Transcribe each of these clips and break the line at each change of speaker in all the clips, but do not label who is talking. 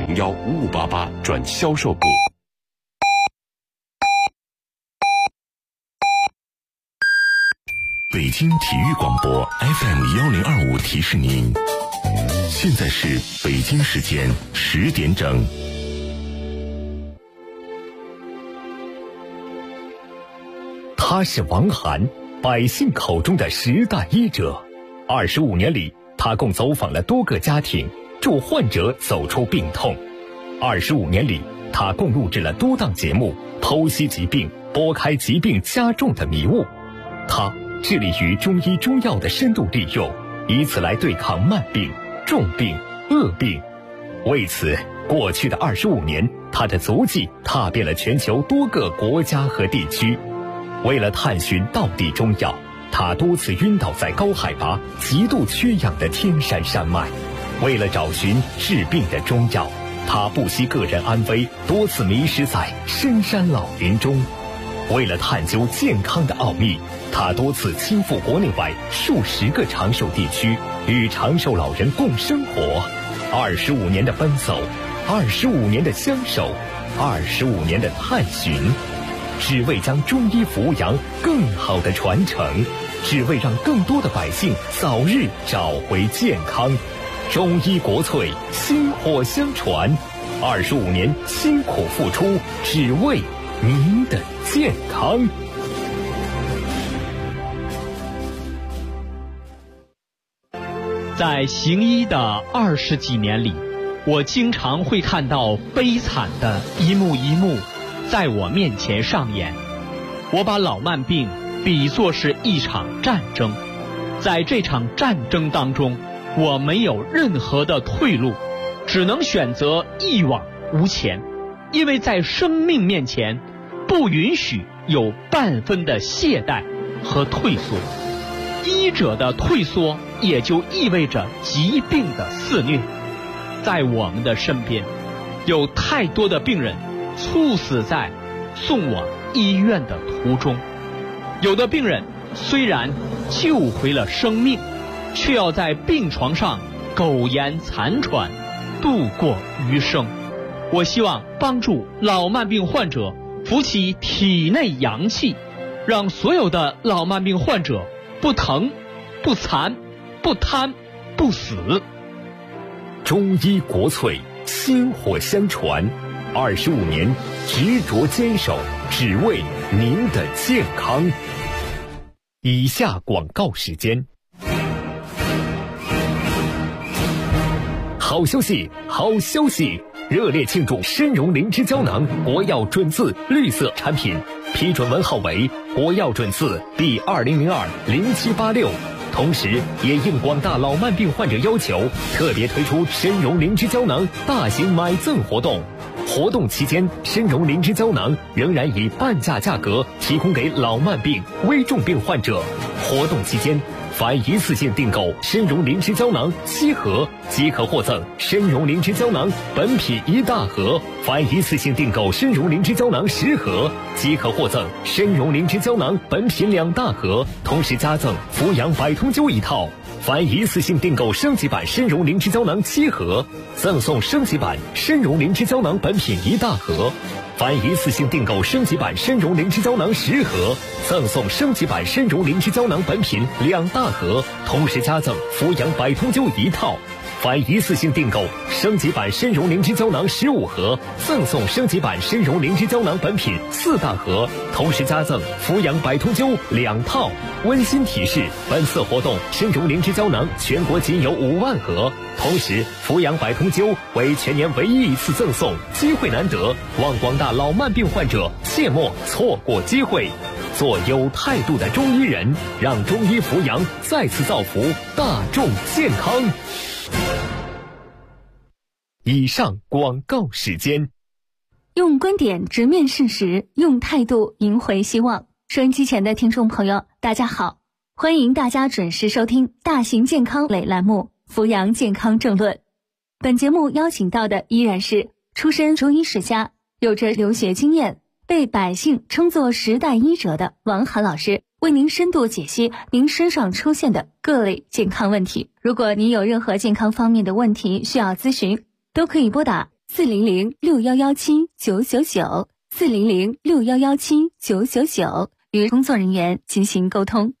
2015588转销售部。
北京体育广播 FM1025提示您，现在是北京时间10点整。他是王涵，百姓口中的时代医者。25年里，他共走访了多个家庭，助患者走出病痛。25年里，他共录制了多档节目，剖析疾病，拨开疾病加重的迷雾。他致力于中医中药的深度利用，以此来对抗慢病、重病、恶病。为此，过去的25年，他的足迹踏遍了全球多个国家和地区。为了探寻道地中药，他多次晕倒在高海拔、极度缺氧的天山山脉。为了找寻治病的中药，他不惜个人安危，多次迷失在深山老林中。为了探究健康的奥秘，他多次亲赴国内外数十个长寿地区，与长寿老人共生活。25年的奔走，25年的相守，25年的探寻，只为将中医扶阳更好的传承，只为让更多的百姓早日找回健康。中医国粹，薪火相传，25年辛苦付出，只为您的健康。
在行医的20几年里，我经常会看到悲惨的一幕一幕在我面前上演。我把老慢病比作是一场战争，在这场战争当中，我没有任何的退路，只能选择一往无前，因为在生命面前，不允许有半分的懈怠和退缩。医者的退缩也就意味着疾病的肆虐。在我们的身边，有太多的病人猝死在送往医院的途中，有的病人虽然救回了生命，却要在病床上苟延残喘，度过余生。我希望帮助老慢病患者扶起体内阳气，让所有的老慢病患者不疼、不残、不瘫、不死。
中医国粹，薪火相传，25年执着坚守，只为您的健康。以下广告时间。好消息，好消息！热烈庆祝参茸灵芝胶囊国药准字绿色产品批准文号为国药准字第20020786，同时也应广大老慢病患者要求，特别推出参茸灵芝胶囊大型买赠活动。活动期间，参茸灵芝胶囊仍然以半价价格提供给老慢病、危重病患者。活动期间，凡一次性订购参茸灵芝胶囊7盒，即可获赠参茸灵芝胶囊本品1大盒；凡一次性订购参茸灵芝胶囊10盒，即可获赠参茸灵芝胶囊本品2大盒，同时加赠扶阳百通灸1套。凡一次性订购升级版参茸灵芝胶囊7盒，赠送升级版参茸灵芝胶囊本品1大盒；凡一次性订购升级版参茸灵芝胶囊10盒，赠送升级版参茸灵芝胶囊本品2大盒，同时加赠扶阳百通灸1套。凡一次性订购升级版参茸灵芝胶囊15盒，赠送升级版参茸灵芝胶囊本品4大盒，同时加赠扶阳百通灸2套。温馨提示：本次活动参茸灵芝胶囊全国仅有5万盒，同时扶阳百通灸为全年唯一一次赠送，机会难得，望广大老慢病患者切莫错过机会。做有态度的中医人，让中医扶阳再次造福大众健康。以上广告时间。
用观点直面事实，用态度赢回希望。收音机前的听众朋友，大家好，欢迎大家准时收听大型健康类栏目《扶阳健康政论》。本节目邀请到的依然是出身中医世家，有着留学经验，被百姓称作时代医者的王涵老师，为您深度解析您身上出现的各类健康问题。如果您有任何健康方面的问题需要咨询，都可以拨打 400-6117-999，400-6117-999，与工作人员进行沟通。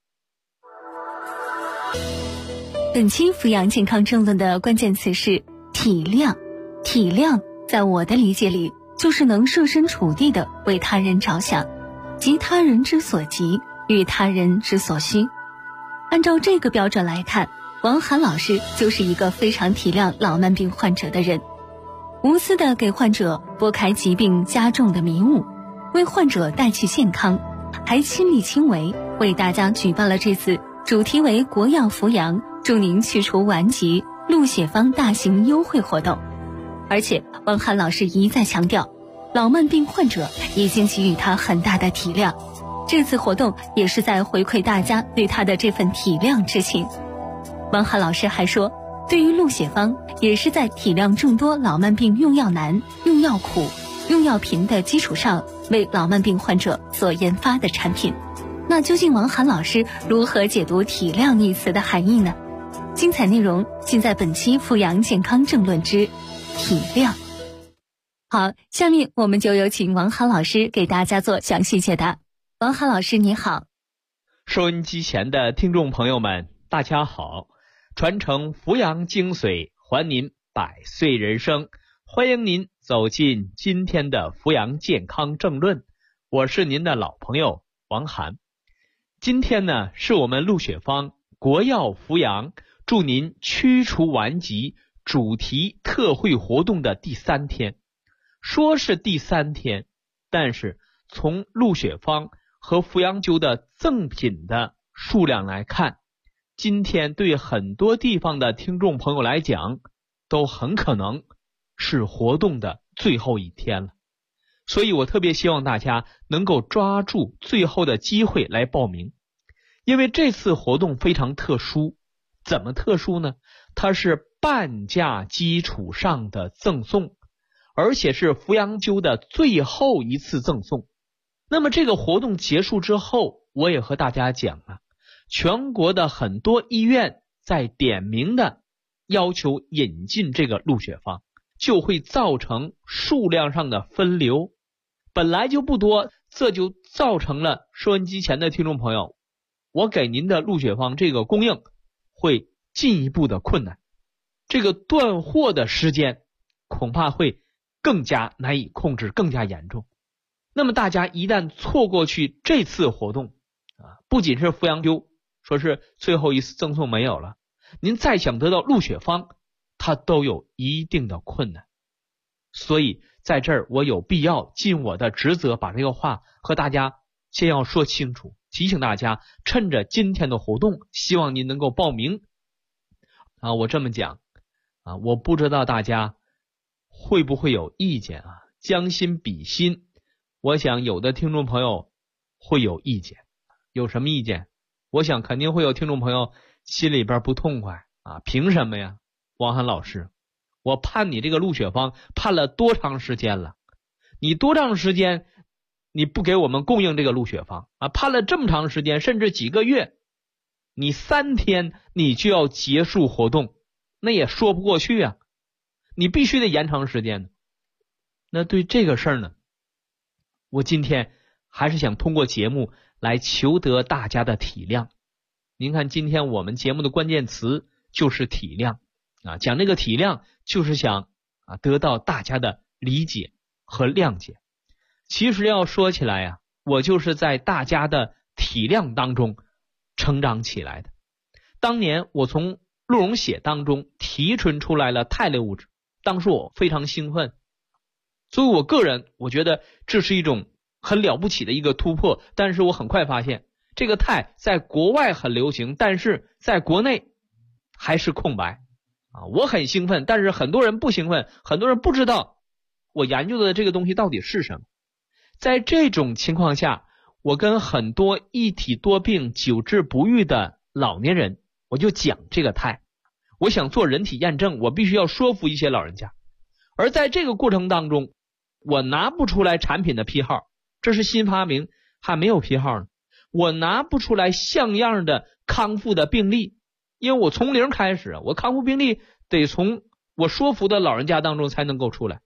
本期阜阳健康正论的关键词是体谅。体谅在我的理解里，就是能设身处地的为他人着想，急他人之所急，与他人之所需。按照这个标准来看，王涵老师就是一个非常体谅老慢病患者的人，无私的给患者拨开疾病加重的迷雾，为患者带去健康，还亲力亲为为大家举办了这次主题为国药阜阳祝您去除顽疾鹿血芳大型优惠活动。而且王涵老师一再强调，老慢病患者已经给予他很大的体谅，这次活动也是在回馈大家对他的这份体谅之情。王涵老师还说，对于鹿血芳也是在体谅众多老慢病用药难、用药苦、用药频的基础上，为老慢病患者所研发的产品。那究竟王涵老师如何解读体谅一词的含义呢？精彩内容尽在本期阜阳健康正论之体谅。好，下面我们就有请王涵老师给大家做详细解答。王涵老师你好。
收音机前的听众朋友们大家好，传承阜阳精髓，还您百岁人生，欢迎您走进今天的阜阳健康正论，我是您的老朋友王涵。今天呢，是我们鹿血芳国药阜阳祝您驱除顽疾主题特惠活动的第3天。说是第3天，但是从鹿血芳和阜阳灸的赠品的数量来看，今天对很多地方的听众朋友来讲，都很可能是活动的最后一天了。所以我特别希望大家能够抓住最后的机会来报名，因为这次活动非常特殊。怎么特殊呢？它是半价基础上的赠送，而且是阜阳灸的最后一次赠送。那么这个活动结束之后，我也和大家讲了，全国的很多医院在点名的要求引进这个鹿血芳，就会造成数量上的分流，本来就不多，这就造成了收音机前的听众朋友，我给您的鹿血芳这个供应会进一步的困难，这个断货的时间恐怕会更加难以控制，更加严重。那么大家一旦错过去这次活动不仅是阜阳灸说是最后一次赠送没有了，您再想得到鹿血芳它都有一定的困难。所以在这儿我有必要尽我的职责，把这个话和大家先要说清楚，提醒大家趁着今天的活动，希望您能够报名我这么讲我不知道大家会不会有意见将心比心，我想有的听众朋友会有意见。有什么意见？我想肯定会有听众朋友心里边不痛快凭什么呀？王涵老师，我盼你这个鹿血芳盼了多长时间了，你多长时间你不给我们供应这个鹿血芳盼了这么长时间，甚至几个月，你3天你就要结束活动，那也说不过去你必须得延长时间。那对这个事儿呢，我今天还是想通过节目来求得大家的体谅。您看今天我们节目的关键词就是体谅讲这个体谅就是想得到大家的理解和谅解。其实要说起来我就是在大家的体谅当中成长起来的。当年我从鹿茸血当中提纯出来了肽类物质，当时我非常兴奋，所以我个人我觉得这是一种很了不起的一个突破。但是我很快发现这个肽在国外很流行，但是在国内还是空白我很兴奋，但是很多人不兴奋，很多人不知道我研究的这个东西到底是什么。在这种情况下，我跟很多一体多病久治不愈的老年人我就讲这个肽，我想做人体验证，我必须要说服一些老人家。而在这个过程当中，我拿不出来产品的批号，这是新发明，还没有批号呢。我拿不出来像样的康复的病例，因为我从零开始，我康复病例得从我说服的老人家当中才能够出来。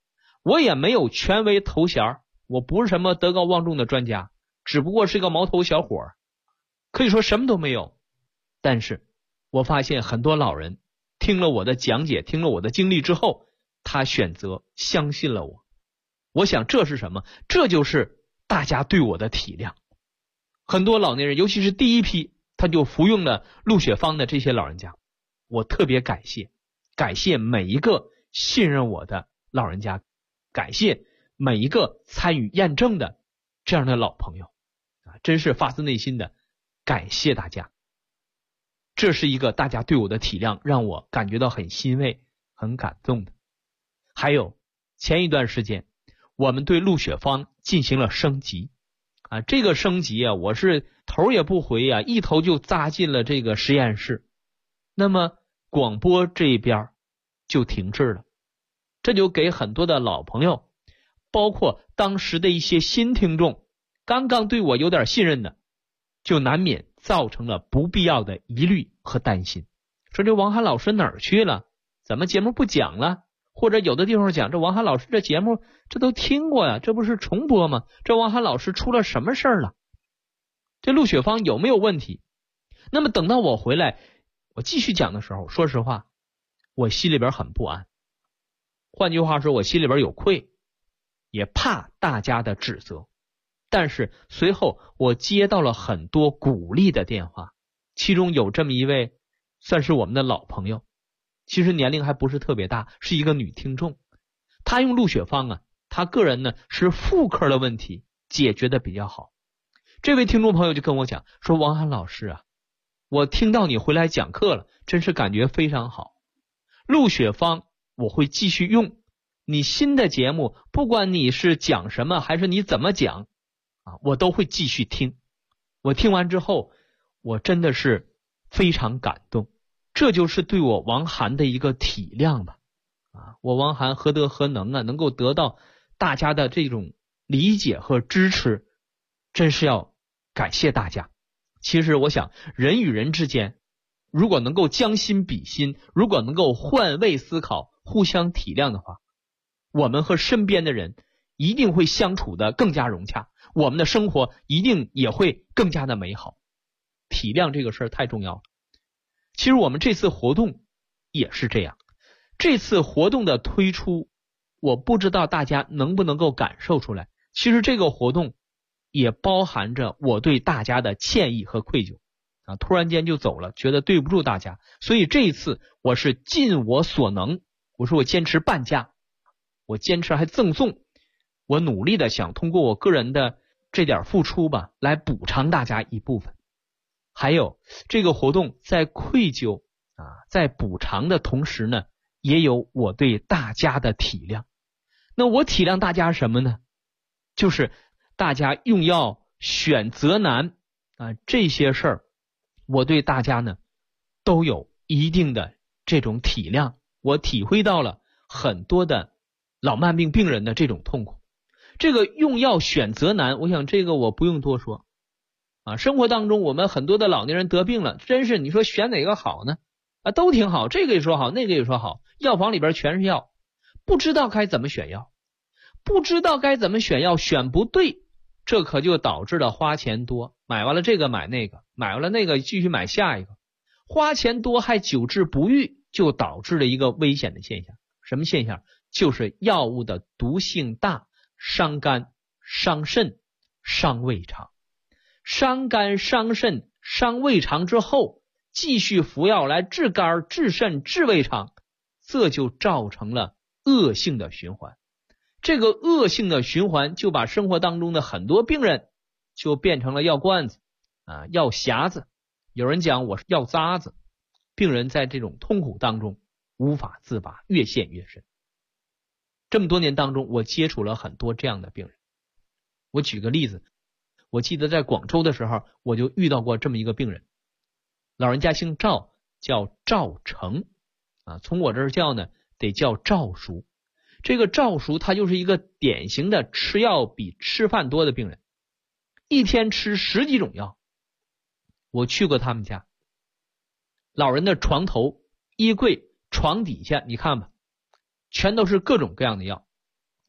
我也没有权威头衔，我不是什么德高望重的专家，只不过是个毛头小伙，可以说什么都没有。但是我发现很多老人听了我的讲解，听了我的经历之后，他选择相信了我。我想这是什么？这就是大家对我的体谅。很多老年人，尤其是第一批他就服用了鹿血芳的这些老人家，我特别感谢每一个信任我的老人家，感谢每一个参与验证的这样的老朋友真是发自内心的感谢大家。这是一个大家对我的体谅，让我感觉到很欣慰很感动的。还有前一段时间我们对鹿血芳进行了升级这个升级我是头也不回一头就扎进了这个实验室。那么广播这一边就停滞了，这就给很多的老朋友，包括当时的一些新听众，刚刚对我有点信任的，就难免造成了不必要的疑虑和担心，说这王涵老师哪儿去了？怎么节目不讲了？或者有的地方讲这王涵老师这节目这都听过呀，这不是重播吗？这王涵老师出了什么事儿了？这鹿血芳有没有问题？那么等到我回来我继续讲的时候，说实话我心里边很不安，换句话说我心里边有愧，也怕大家的指责。但是随后我接到了很多鼓励的电话，其中有这么一位算是我们的老朋友，其实年龄还不是特别大，是一个女听众。她用鹿血芳她个人呢是妇科的问题解决的比较好。这位听众朋友就跟我讲说，王涵老师我听到你回来讲课了，真是感觉非常好。鹿血芳我会继续用，你新的节目不管你是讲什么还是你怎么讲我都会继续听。我听完之后我真的是非常感动，这就是对我王涵的一个体谅吧。我王涵何德何能能够得到大家的这种理解和支持，真是要感谢大家。其实我想人与人之间如果能够将心比心，如果能够换位思考，互相体谅的话，我们和身边的人一定会相处的更加融洽，我们的生活一定也会更加的美好。体谅这个事儿太重要了。其实我们这次活动也是这样，这次活动的推出，我不知道大家能不能够感受出来，其实这个活动也包含着我对大家的歉意和愧疚突然间就走了，觉得对不住大家，所以这一次我是尽我所能，我说我坚持半价，我坚持还赠送，我努力的想通过我个人的这点付出吧，来补偿大家一部分。还有这个活动在愧疚在补偿的同时呢，也有我对大家的体谅。那我体谅大家什么呢？就是大家用药选择难这些事儿，我对大家呢都有一定的这种体谅，我体会到了很多的老慢病病人的这种痛苦。这个用药选择难，我想这个我不用多说生活当中我们很多的老年人得病了，真是你说选哪个好呢都挺好，这个也说好那个也说好，药房里边全是药，不知道该怎么选药，不知道该怎么选药，选不对，这可就导致了花钱多，买完了这个买那个，买完了那个继续买下一个，花钱多还久治不愈，就导致了一个危险的现象。什么现象？就是药物的毒性大，伤肝伤肾伤胃肠。伤肝伤肾伤胃肠之后，继续服药来治肝治肾治胃肠，这就造成了恶性的循环。这个恶性的循环就把生活当中的很多病人就变成了药罐子药匣子，有人讲我是药渣子，病人在这种痛苦当中无法自拔，越陷越深。这么多年当中我接触了很多这样的病人，我举个例子，我记得在广州的时候我就遇到过这么一个病人，老人家姓赵，叫赵成从我这儿叫呢得叫赵叔。这个赵叔他就是一个典型的吃药比吃饭多的病人，一天吃10几种药。我去过他们家，老人的床头衣柜床底下你看吧，全都是各种各样的药，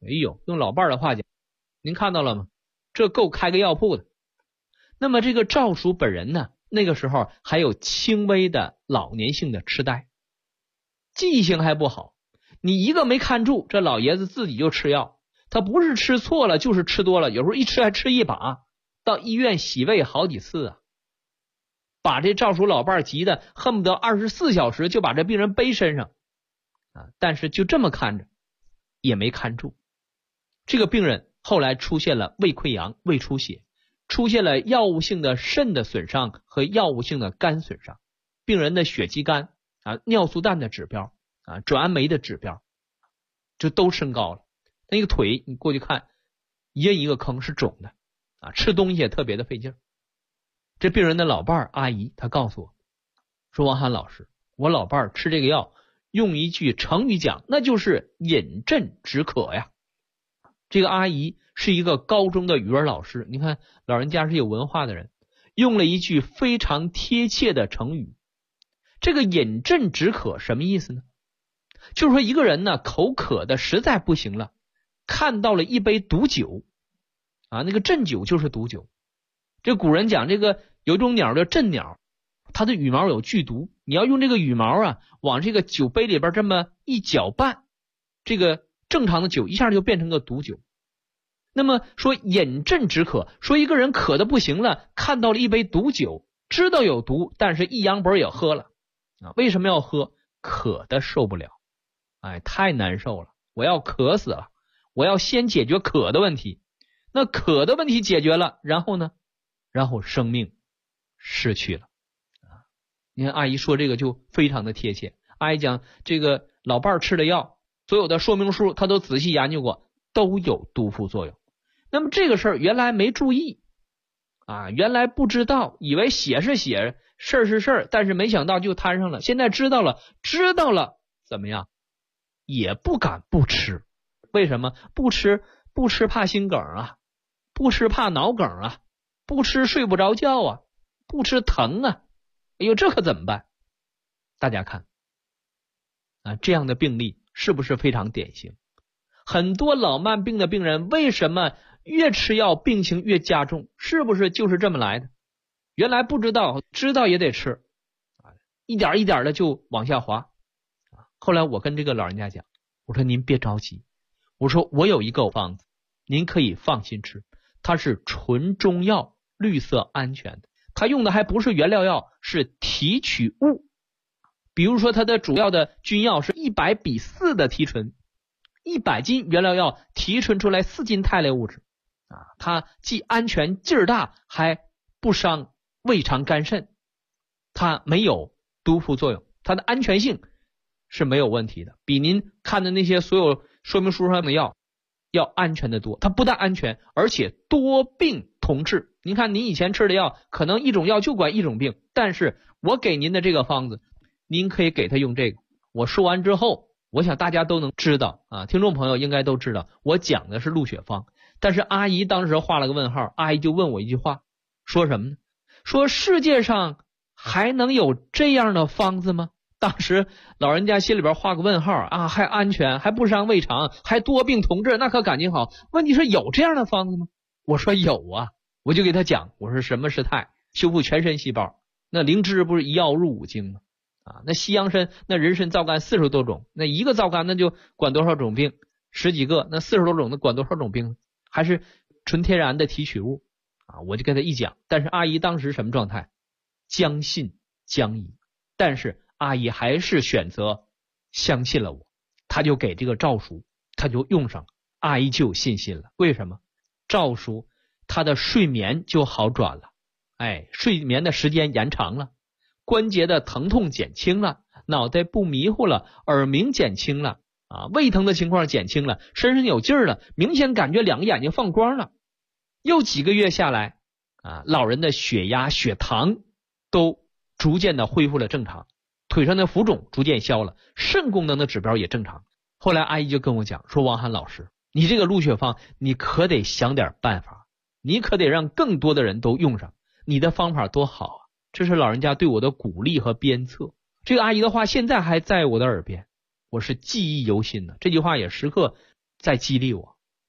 哎呦，用老伴儿的话讲，您看到了吗？这够开个药铺的。那么这个赵叔本人呢，那个时候还有轻微的老年性的痴呆，记性还不好，你一个没看住，这老爷子自己就吃药，他不是吃错了就是吃多了，有时候一吃还吃一把，到医院洗胃好几次啊，把这赵叔老伴急得恨不得24小时就把这病人背身上啊！但是就这么看着也没看住，这个病人后来出现了胃溃疡、胃出血，出现了药物性的肾的损伤和药物性的肝损伤，病人的血肌酐啊、尿素氮的指标啊、转氨酶的指标就都升高了。那个腿你过去看，一人一个坑，是肿的啊，吃东西也特别的费劲。这病人的老伴儿阿姨她告诉我说，王涵老师，我老伴儿吃这个药，用一句成语讲，那就是饮鸩止渴呀。这个阿姨是一个高中的语文老师，你看老人家是有文化的人，用了一句非常贴切的成语。这个饮鸩止渴什么意思呢？就是说一个人呢口渴的实在不行了，看到了一杯毒酒啊，那个鸩酒就是毒酒。这古人讲这个有一种鸟叫鸩鸟，它的羽毛有剧毒，你要用这个羽毛啊往这个酒杯里边这么一搅拌，这个正常的酒一下就变成个毒酒。那么说饮鸩止渴，说一个人渴的不行了，看到了一杯毒酒，知道有毒，但是一扬本也喝了啊。为什么要喝？渴的受不了，哎，太难受了，我要渴死了，我要先解决渴的问题。那渴的问题解决了，然后呢？然后生命失去了啊！你看阿姨说这个就非常的贴切。阿姨讲这个老伴儿吃的药，所有的说明书她都仔细研究过，都有毒副作用。那么这个事儿原来没注意啊，原来不知道，以为血是血，事儿是事儿，但是没想到就摊上了。现在知道了怎么样？也不敢不吃。为什么不吃？不吃怕心梗啊，不吃怕脑梗啊，不吃睡不着觉啊，不吃疼啊。哎呦，这可怎么办？大家看啊，这样的病例是不是非常典型？很多老慢病的病人为什么越吃药病情越加重？是不是就是这么来的？原来不知道，知道也得吃啊，一点一点的就往下滑啊。后来我跟这个老人家讲，我说您别着急，我说我有一个方子，您可以放心吃，它是纯中药，绿色安全的，它用的还不是原料药，是提取物。比如说它的主要的君药是100:4的提纯，100斤原料药提纯出来4斤肽类物质啊，它既安全劲儿大，还不伤胃肠肝肾，它没有毒副作用，它的安全性是没有问题的，比您看的那些所有说明书上的药要安全的多。它不但安全，而且多病同治。您看您以前吃的药可能一种药就管一种病，但是我给您的这个方子，您可以给他用这个。我说完之后，我想大家都能知道啊，听众朋友应该都知道我讲的是鹿血方。但是阿姨当时画了个问号，阿姨就问我一句话，说什么呢？说世界上还能有这样的方子吗？当时老人家心里边画个问号啊，还安全，还不伤胃肠，还多病同治，那可感情好。问题是有这样的方子吗？我说有啊，我就给他讲，我说什么是肽，修复全身细胞。那灵芝不是一药入5经吗？啊，那西洋参，那人参皂苷40多种，那一个皂苷那就管多少种病，10几个，那40多种那管多少种病，还是纯天然的提取物啊。我就跟他一讲，但是阿姨当时什么状态？将信将疑，但是阿姨还是选择相信了我，她就给这个赵叔，她就用上了，阿姨就有信心了。为什么？赵叔他的睡眠就好转了，哎，睡眠的时间延长了，关节的疼痛减轻了，脑袋不迷糊了，耳鸣减轻了啊，胃疼的情况减轻了，身上有劲儿了，明显感觉2个眼睛放光了。又几个月下来啊，老人的血压、血糖都逐渐的恢复了正常，腿上的浮肿逐渐消了，肾功能的指标也正常。后来阿姨就跟我讲说，王涵老师，你这个鹿血方你可得想点办法，你可得让更多的人都用上，你的方法多好啊。这是老人家对我的鼓励和鞭策。这个阿姨的话现在还在我的耳边，我是记忆犹新的，这句话也时刻在激励我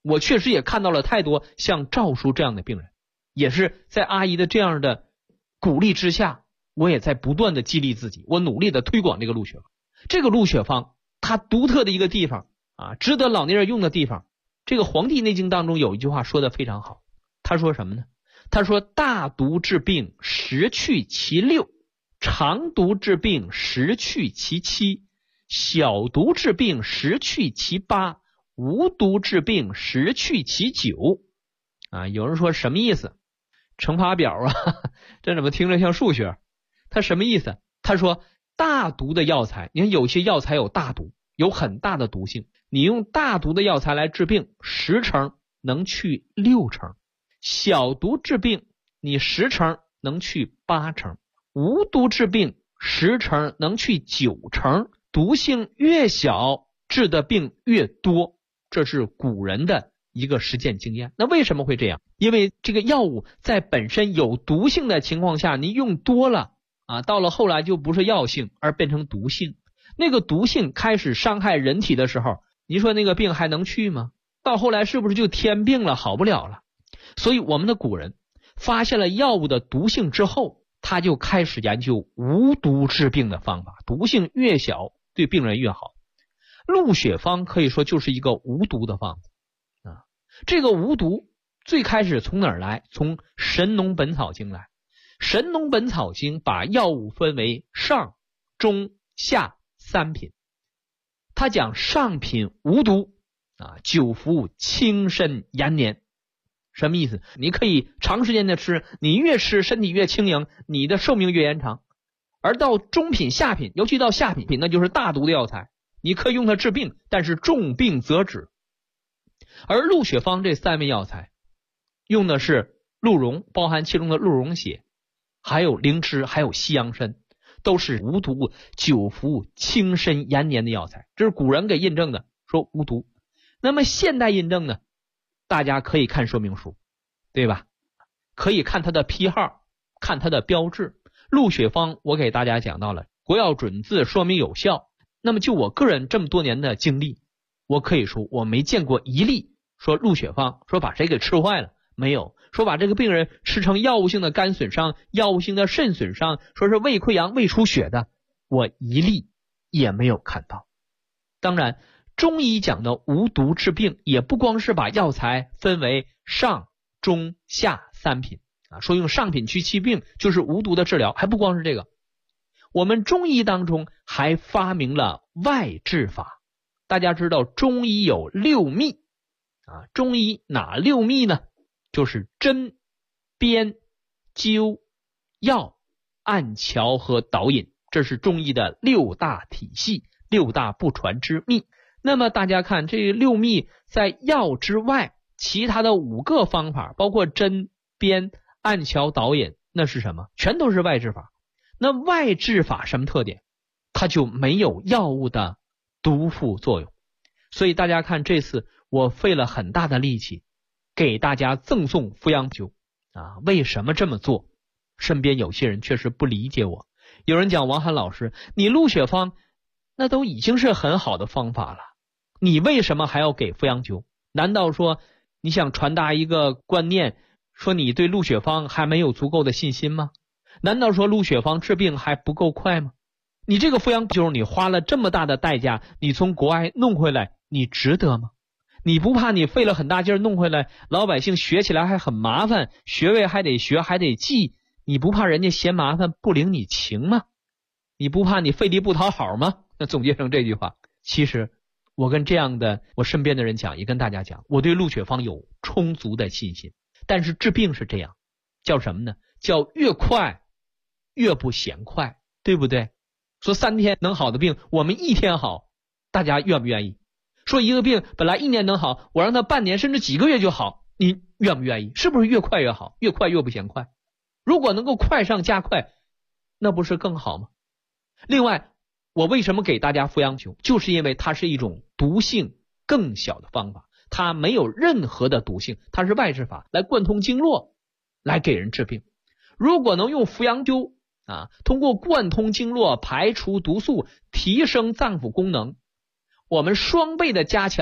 我确实也看到了太多像赵叔这样的病人，也是在阿姨的这样的鼓励之下，我也在不断的激励自己，我努力的推广这个鹿血方。这个鹿血方它独特的一个地方啊，值得老年人用的地方，这个《黄帝内经》当中有一句话说的非常好，他说什么呢？他说大毒治病十去其六，长毒治病十去其七，小毒治病十去其八，无毒治病十去其九。啊，有人说什么意思？乘法表啊，这怎么听着像数学？他什么意思？他说大毒的药材，你看有些药材有大毒，有很大的毒性，你用大毒的药材来治病，10成能去6成，小毒治病你10成能去8成，无毒治病10成能去9成，毒性越小治的病越多，这是古人的一个实践经验。那为什么会这样？因为这个药物在本身有毒性的情况下，你用多了啊，到了后来就不是药性而变成毒性，那个毒性开始伤害人体的时候，你说那个病还能去吗？到后来是不是就天病了，好不了了？所以我们的古人发现了药物的毒性之后，他就开始研究无毒治病的方法，毒性越小对病人越好。鹿血方可以说就是一个无毒的方法啊。这个无毒最开始从哪儿来？从《神农本草经》来。《神农本草经》把药物分为上、中、下3品。他讲上品无毒啊，久服轻身延年。什么意思？你可以长时间的吃，你越吃身体越轻盈，你的寿命越延长。而到中品、下品，尤其到下品，那就是大毒的药材，你可以用它治病，但是重病则止。而鹿血方这3味药材用的是鹿茸，包含其中的鹿茸血，还有灵芝，还有西洋参，都是无毒、久服轻身延年的药材。这是古人给印证的，说无毒。那么现代印证呢？大家可以看说明书，对吧？可以看它的批号，看它的标志。鹿血方我给大家讲到了国药准字，说明有效。那么就我个人这么多年的经历，我可以说我没见过一例说鹿血方说把谁给吃坏了，没有。说把这个病人吃成药物性的肝损伤、药物性的肾损伤，说是胃溃疡、胃出血的，我一例也没有看到。当然中医讲的无毒治病，也不光是把药材分为上、中、下3品啊，说用上品去治病就是无毒的治疗，还不光是这个。我们中医当中还发明了外治法。大家知道中医有6秘啊，中医哪6秘呢？就是针、砭、灸、药、按桥和导引，这是中医的6大体系、6大不传之秘。那么大家看这6秘在药之外，其他的5个方法，包括针、砭、按桥、导引，那是什么？全都是外治法。那外治法什么特点？它就没有药物的毒副作用。所以大家看这次我费了很大的力气给大家赠送扶阳灸啊，为什么这么做？身边有些人确实不理解我。有人讲王涵老师，你鹿血方那都已经是很好的方法了，你为什么还要给扶阳灸？难道说你想传达一个观念，说你对鹿血方还没有足够的信心吗？难道说鹿血方治病还不够快吗？你这个扶阳灸你花了这么大的代价，你从国外弄回来，你值得吗？你不怕你费了很大劲弄回来，老百姓学起来还很麻烦，穴位还得学还得记，你不怕人家嫌麻烦不领你情吗？你不怕你费力不讨好吗？那总结成这句话，其实我跟这样的我身边的人讲，也跟大家讲，我对鹿血方有充足的信心。但是治病是这样，叫什么呢？叫越快越不嫌快，对不对？说3天能好的病，我们1天好，大家愿不愿意？说一个病本来1年能好，我让他半年甚至几个月就好，你愿不愿意？是不是越快越好？越快越不嫌快。如果能够快上加快，那不是更好吗？另外，我为什么给大家扶阳灸？就是因为它是一种毒性更小的方法，它没有任何的毒性，它是外治法，来贯通经络，来给人治病。如果能用扶阳灸啊，通过贯通经络，排除毒素，提升脏腑功能，我们双倍的加强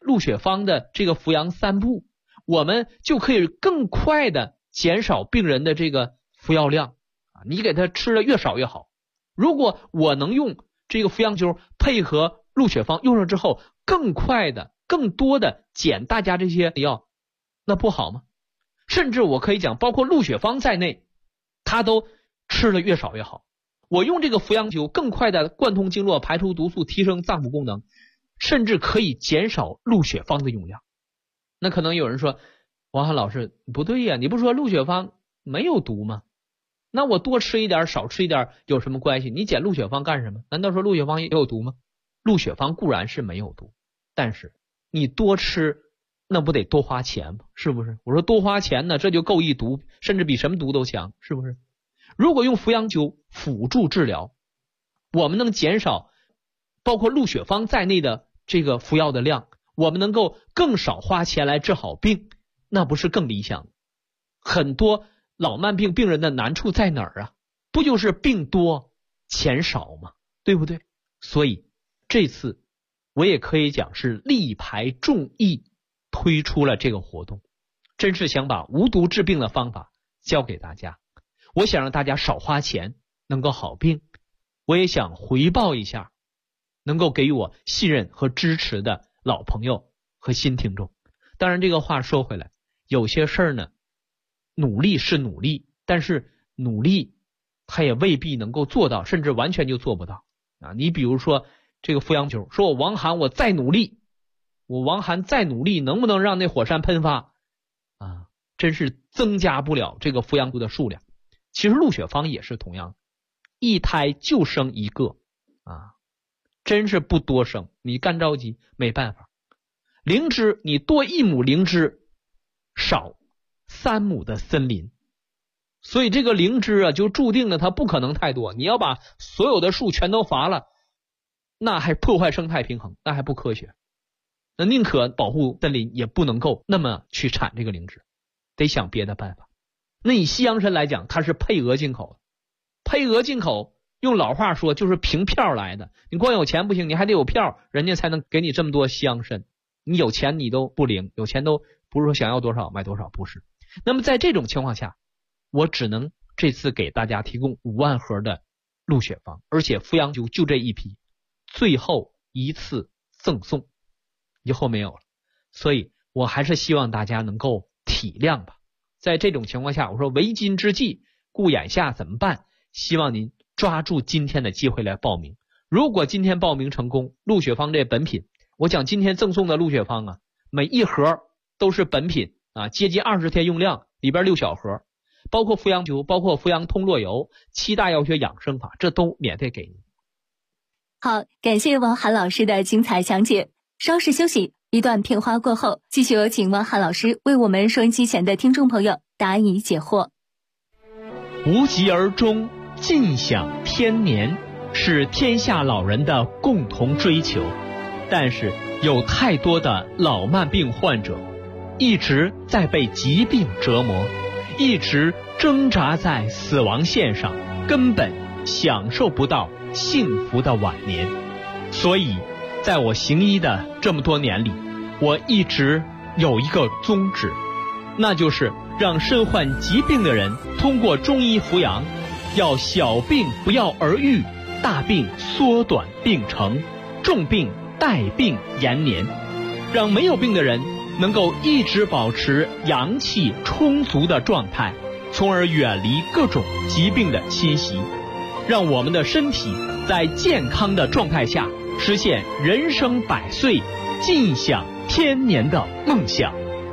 鹿血芳的这个服阳3步，我们就可以更快的减少病人的这个服药量啊，你给他吃的越少越好。如果我能用这个服阳灸配合鹿血芳用上之后，更快的更多的减大家这些药，那不好吗？甚至我可以讲，包括鹿血芳在内，它都吃的越少越好。我用这个服阳灸更快的贯通经络，排出毒素，提升脏腑功能，甚至可以减少鹿血芳的用量。那可能有人说，王涵老师不对呀，你不说鹿血芳没有毒吗？那我多吃一点少吃一点有什么关系？你减鹿血芳干什么？难道说鹿血芳也有毒吗？鹿血芳固然是没有毒，但是你多吃那不得多花钱吗？是不是？我说多花钱呢，这就够一毒，甚至比什么毒都强，是不是？如果用服阳灸辅助治疗，我们能减少包括鹿血芳在内的这个服药的量，我们能够更少花钱来治好病，那不是更理想？很多老慢病病人的难处在哪儿啊？不就是病多钱少吗？对不对？所以这次我也可以讲是力排众议推出了这个活动，真是想把无毒治病的方法教给大家。我想让大家少花钱，能够好病。我也想回报一下能够给予我信任和支持的老朋友和新听众。当然这个话说回来，有些事儿呢，努力是努力，但是努力他也未必能够做到，甚至完全就做不到啊！你比如说这个服阳灸，说我王涵我再努力，我王涵再努力，能不能让那火山喷发啊？真是增加不了这个服阳灸的数量。其实鹿血芳也是同样，一胎就生一个啊，真是不多生，你干着急没办法。灵芝你多1亩灵芝，少3亩的森林，所以这个灵芝啊，就注定了它不可能太多。你要把所有的树全都伐了，那还破坏生态平衡，那还不科学。那宁可保护森林，也不能够那么去产这个灵芝，得想别的办法。那以西洋参来讲，它是配额进口的，配额进口用老话说就是凭票来的。你光有钱不行，你还得有票，人家才能给你这么多西洋参。你有钱你都不灵，有钱都不是说想要多少买多少，不是。那么在这种情况下，我只能这次给大家提供5万盒的鹿血芳，而且服阳灸就这一批，最后一次赠送，以后没有了。所以我还是希望大家能够体谅吧。在这种情况下，我说为今之计故眼下怎么办？希望您抓住今天的机会来报名。如果今天报名成功，鹿血芳这本品，我讲今天赠送的鹿血芳啊，每一盒都是本品啊，接近20天用量，里边6小盒，包括服阳灸，包括服阳通络油，7大药学养生法，这都免费给您。
好，感谢王涵老师的精彩讲解。稍事休息，一段片花过后，继续有请王涵老师为我们收音机前的听众朋友答疑解惑。
无疾而终，尽享天年，是天下老人的共同追求。但是有太多的老慢病患者一直在被疾病折磨，一直挣扎在死亡线上，根本享受不到幸福的晚年。所以在我行医的这么多年里，我一直有一个宗旨，那就是让身患疾病的人通过中医服阳，要小病不药而愈，大病缩短病程，重病带病延年，让没有病的人能够一直保持阳气充足的状态，从而远离各种疾病的侵袭，让我们的身体在健康的状态下实现人生100岁，尽享天年的梦想。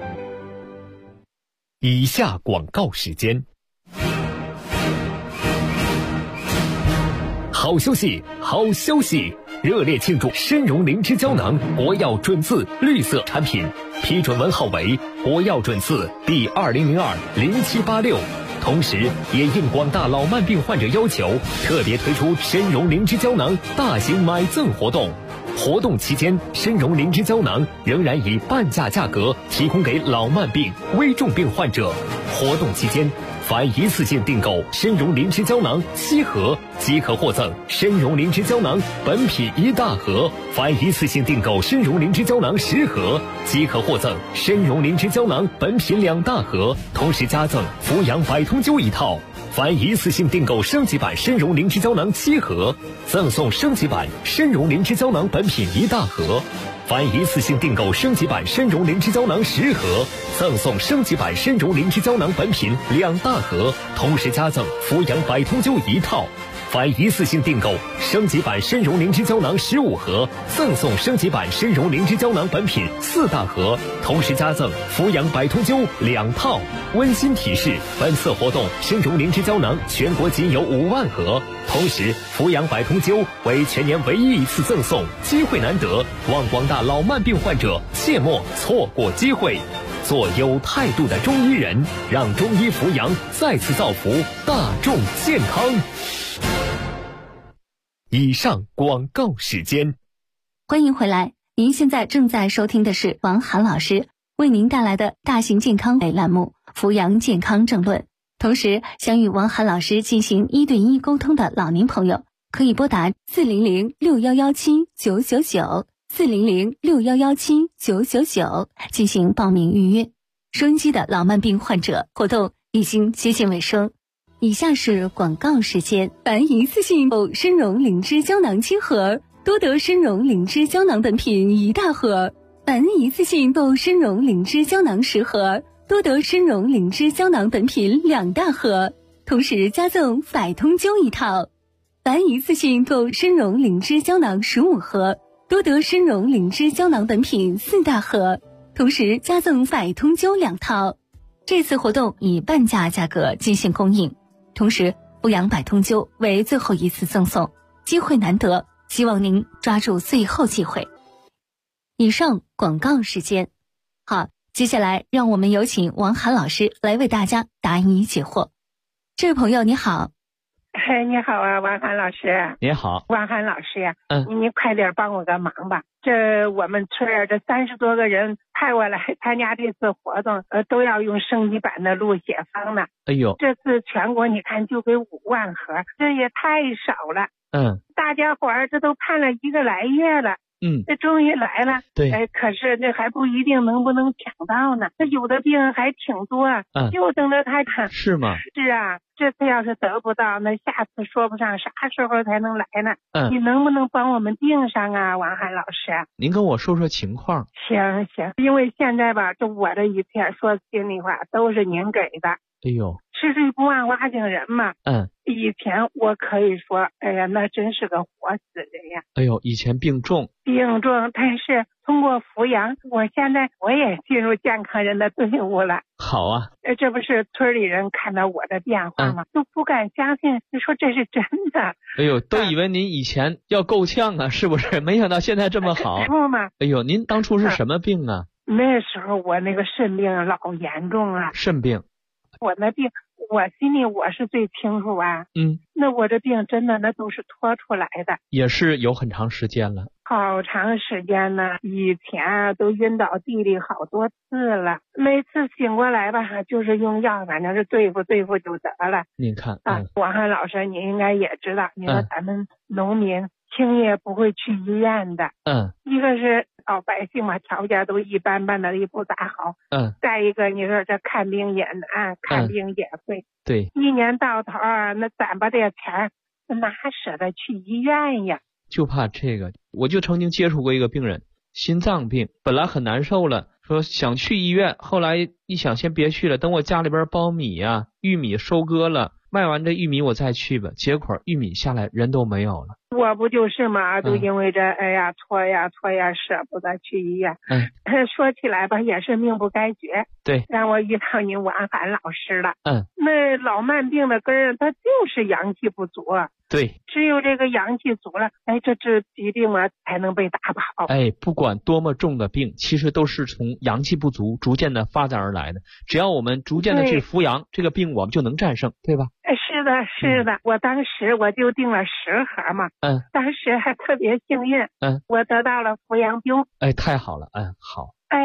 以下广告时间。好消息，好消息！热烈庆祝参茸灵芝胶囊国药准字绿色产品批准文号为国药准字第20020786，同时也应广大老慢病患者要求，特别推出参茸灵芝胶囊大型买赠活动。活动期间，参茸灵芝胶囊仍然以半价价格提供给老慢病、危重病患者。活动期间， 凡一次性订购参茸灵芝胶囊7盒，即可获赠参茸灵芝胶囊本品1大盒；凡一次性订购参茸灵芝胶囊10盒，即可获赠参茸灵芝胶囊本品2大盒，同时加赠扶阳百通灸1套。凡一次性订购升级版参茸灵芝胶囊7盒，赠送升级版参茸灵芝胶囊本品1大盒；凡一次性订购升级版参茸灵芝胶囊10盒，赠送升级版参茸灵芝胶囊本品2大盒，同时加赠扶阳百通灸1套。凡一次性订购升级版参茸灵芝胶囊15盒，赠送升级版参茸灵芝胶囊本品4大盒，同时加赠扶阳百通灸2套。温馨提示：本次活动参茸灵芝胶囊全国仅有5万盒，同时扶阳百通灸为全年唯一一次赠送，机会难得，望广大老慢病患者切莫错过机会。做有态度的中医人，让中医扶阳再次造福大众健康。以上广告时间。
欢迎回来，您现在正在收听的是王涵老师为您带来的大型健康类栏目《扶阳健康政论》。同时，想与王涵老师进行1对1沟通的老年朋友，可以拨打400-6117-999，400-6117-999进行报名预约。收音机的老慢病患者活动已经接近尾声。以下是广告时间。凡一次性购参茸灵芝胶囊7盒，多得参茸灵芝胶囊本品1大盒；凡一次性购参茸灵芝胶囊10盒，多得参茸灵芝胶囊本品2大盒，同时加赠百通灸1套；凡一次性购参茸灵芝胶囊15盒，多得参茸灵芝胶囊本品4大盒，同时加赠百通灸2套。这次活动以半价价格进行供应，同时扶阳百通灸为最后一次赠送，机会难得，希望您抓住最后机会。以上广告时间。好，接下来让我们有请王涵老师来为大家答疑解惑。这位朋友你好。
你好啊，王涵老师。
你好，
王涵老师呀，你快点帮我个忙吧。这我们村儿这30多个人派我来参加这次活动，都要用升级版的录血方呢。
哎呦，
这次全国你看就给5万盒，这也太少了。大家伙儿这都盼了1个来月了。这终于来了。
对，
可是这还不一定能不能抢到呢。这有的病还挺多，就等着他看。
是吗？
是啊，这次要是得不到，那下次说不上啥时候才能来呢。你能不能帮我们订上啊，王涵老师？
您跟我说说情况。
行，因为现在吧，这我这一切说心里话都是您给的。
哎呦，
吃水不忘挖井人嘛。以前我可以说，哎呀，那真是个活死人呀。
哎呦，以前病重，
但是通过扶阳，我现在我也进入健康人的队伍了。
好啊。
这不是村里人看到我的变化吗？都不敢相信，你说这是真的。
哎呦，都以为您以前要够呛啊，是不是？没想到现在这么好。
是吗？
哎呦，您当初是什么病啊？
那时候我那个肾病老严重了。
肾病。
我那病我心里我是最清楚啊。那我这病真的那都是拖出来的。也是有很长时间了。好长时间呢，以前都晕倒地里好多次了，每次醒过来吧，就是用药，反正是对付就得了。您看王涵老师，你应该也知道，你说咱们农民轻易不会去医院的。一个是老百姓嘛，条件都一般般的，也不咋好。再一个，你说这看病也难，看病也贵。对，一年到头那攒吧点钱，哪舍得去医院呀？就怕这个，我就曾经接触过一个病人，心脏病，本来很难受了，说想去医院，后来一想先别去了，等我家里边苞米呀、玉米收割了，卖完这玉米我再去吧。结果玉米下来人都没有了。我不就是嘛，就因为这哎呀拖呀舍不得去医院。说起来吧，也是命不该绝。对，让我遇到你王涵老师了。那老慢病的根儿，它就是阳气不足。对，只有这个阳气足了，这疾病啊才能被打跑。不管多么重的病，其实都是从阳气不足逐渐的发展而来的。只要我们逐渐的去扶阳，这个病我们就能战胜，对吧？是的，我当时我就订了10盒嘛。当时还特别幸运。我得到了扶阳标。太好了。好。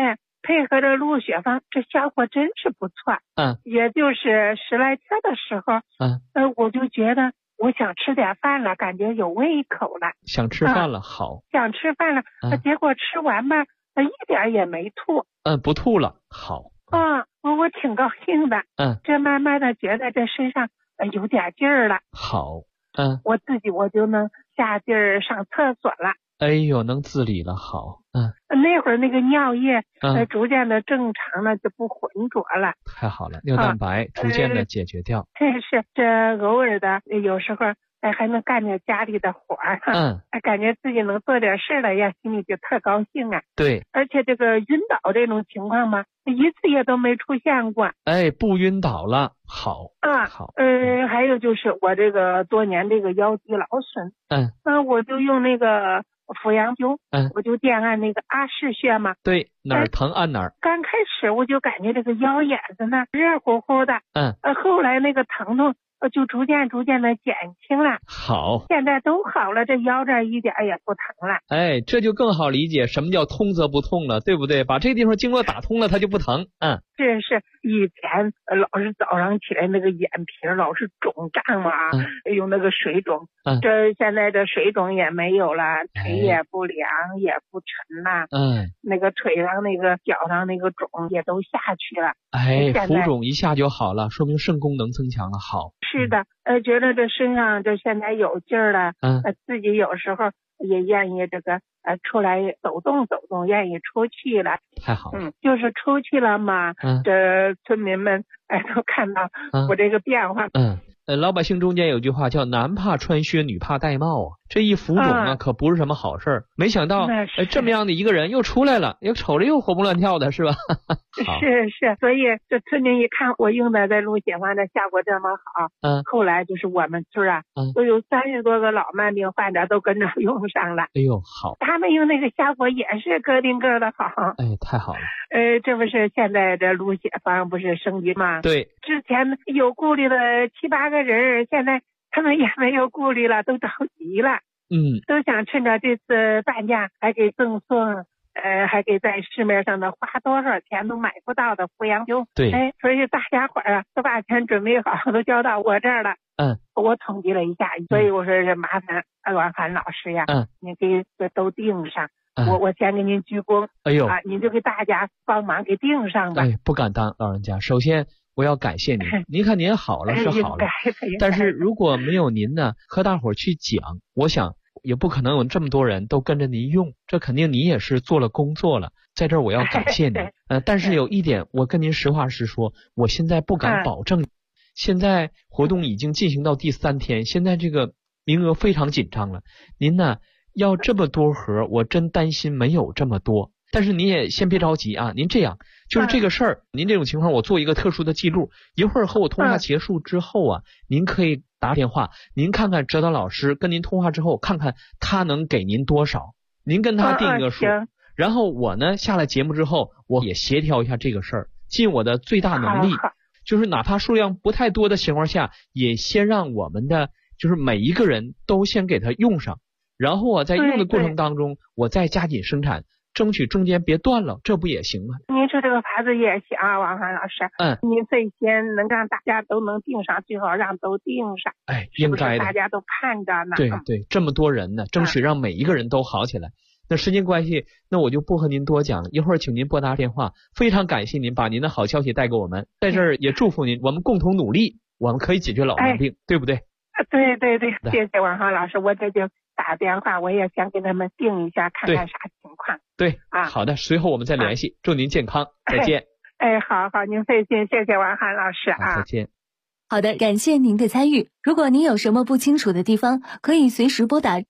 配合着鹿血芳，这效果真是不错。也就是10来天的时候，我就觉得我想吃点饭了，感觉有胃口了，
想吃饭了，好，
想吃饭了，结果吃完吧，一点也没吐，
不吐了，好，
我挺高兴的，这慢慢的觉得这身上有点劲儿了，
好，
我就能下劲儿上厕所了。
哎呦，能自理了，好，
那会儿那个尿液逐渐的正常了，就不浑浊了，
太好了，尿蛋白逐渐的解决掉。
是这偶尔的有时候还能干点家里的活儿，感觉自己能做点事了呀，心里就特高兴啊。
对，
而且这个晕倒这种情况嘛，一次也都没出现过。
不晕倒了，好好。
还有就是我这个多年这个腰肌劳损，我就用那个阜阳灸，我就电按那个阿是穴嘛。
对，哪儿疼按哪儿。
刚开始我就感觉这个腰眼子呢热乎乎的，后来那个疼痛就逐渐的减轻了。
好，
现在都好了，这腰这一点也不疼了。
这就更好理解什么叫通则不痛了，对不对？把这地方经络打通了，它就不疼。
是以前老是早上起来那个眼皮老是肿胀嘛，有那个水肿，这现在这水肿也没有了，腿也不凉也不沉了，那个腿上那个脚上那个肿也都下去了。
浮肿一下就好了，说明肾功能增强了。好，
是的，觉得这身上就现在有劲儿了，自己有时候也愿意这个出来走动，愿意出去了。
太好了，
就是出去了嘛，这村民们都看到我这个变化。
老百姓中间有句话叫男怕穿靴女怕戴帽啊，这一浮肿可不是什么好事儿。没想到这么样的一个人又出来了，又瞅着又活蹦乱跳的，是吧？
是，所以这村民一看我用的这鹿血芳的效果这么好，后来就是我们村都有30多个老慢病患者都跟着用上了。
哎呦，好，
他们用那个效果也是个顶个的好。
太好了。
这不是现在的鹿血芳不是升级吗？
对，
之前有顾虑的7、8个人，现在他们也没有顾虑了，都着急了。都想趁着这次半价还给赠送，还给在市面上的花多少钱都买不到的阜阳灸。
对，
所以大家伙都把钱准备好，都交到我这儿了。我统计了一下，所以我说是麻烦王涵老师呀，你给都订上。我先给您鞠躬。您就给大家帮忙给订上吧。
不敢当，老人家。首先我要感谢您，您看您好了是好了，但是如果没有您呢，和大伙儿去讲，我想也不可能有这么多人都跟着您用，这肯定你也是做了工作了，在这儿我要感谢您。但是有一点，我跟您实话实说，我现在不敢保证。现在活动已经进行到第3天，现在这个名额非常紧张了，您呢要这么多盒，我真担心没有这么多。但是您也先别着急啊，您这样就是这个事儿，您这种情况我做一个特殊的记录，一会儿和我通话结束之后啊，您可以打电话，您看看指导老师跟您通话之后，看看他能给您多少，您跟他定一个数，然后我呢下了节目之后，我也协调一下这个事儿，尽我的最大能力，就是哪怕数量不太多的情况下，也先让我们的就是每一个人都先给他用上，然后我在用的过程当中，我再加紧生产，争取中间别断了，这不也行吗？
您说这个法子也行啊，王涵老师。您最先能让大家都能订上，最好让都订上。
应该的，
大家都盼着呢。
对，这么多人呢，争取让每一个人都好起来。那时间关系，那我就不和您多讲了，一会儿请您拨打电话。非常感谢您把您的好消息带给我们，在这儿也祝福您，我们共同努力，我们可以解决老慢病，对不对？
对，谢谢王涵老师，我这就打电话，我也想给他们定一下，看看啥情况。
对，好的，随后我们再联系，祝您健康，再见。
好，您费心，谢谢王涵老师啊，
再见。
好的，感谢您的参与。如果您有什么不清楚的地方，可以随时拨打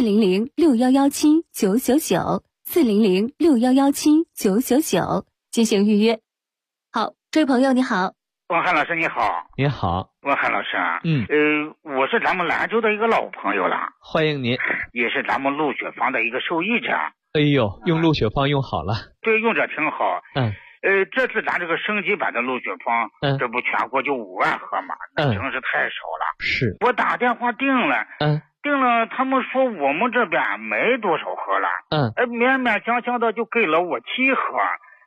400-6117-999，400-6117-999进行预约。好，这位朋友你好。
王涵老师你好。
你好，
王涵老师啊。我是咱们兰州的一个老朋友了，
欢迎您，
也是咱们鹿血芳的一个受益者。
用鹿血芳用好了。
对，用着挺好。这次咱这个升级版的鹿血芳，这不全国就5万盒嘛，那真是太少了。
是，
我打电话订了，他们说我们这边没多少盒了，勉强的就给了我7盒。